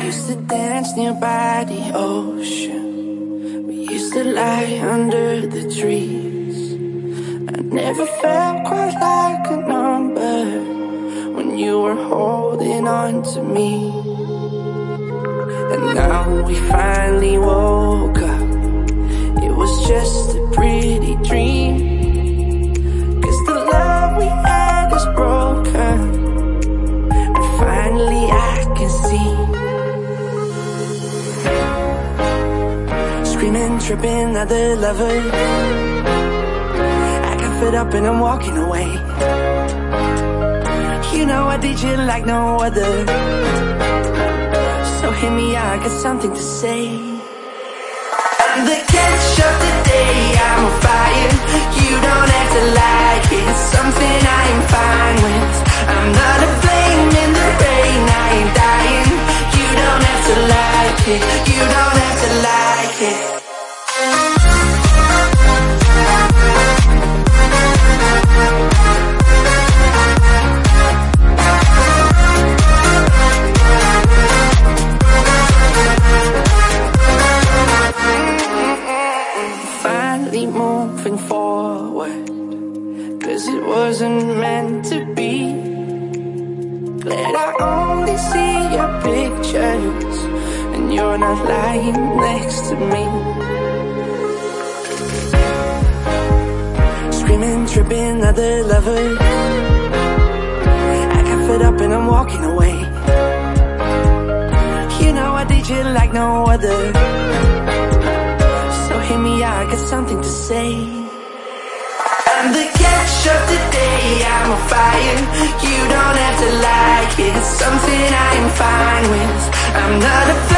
used to dance nearby the ocean. We used to lie under the trees. I never felt quite like a number when you were holding on to me. And now we finally woke up. It was just a pretty dream. 'Cause the love we had is broken, and finally I can see. Screaming, tripping, other lovers. I got fed up and I'm walking away. You know I did you like no other. So hear me out, I got something to say. I'm the catch of the day, I'm on fire. You don't have to like it, it's something I am fine with. I'm not a flame in the rain, I ain't dying. You don't have to like it, you don't have to like it. Moving forward, 'cause it wasn't meant to be. Glad I only see your pictures and you're not lying next to me. Screaming, tripping, other lovers. I got fed up and I'm walking away. You know I did you like no other. Hear me out, I got something to say. I'm the catch of the day, I'm on fire. You don't have to like it, it's something I am fine with. I'm not a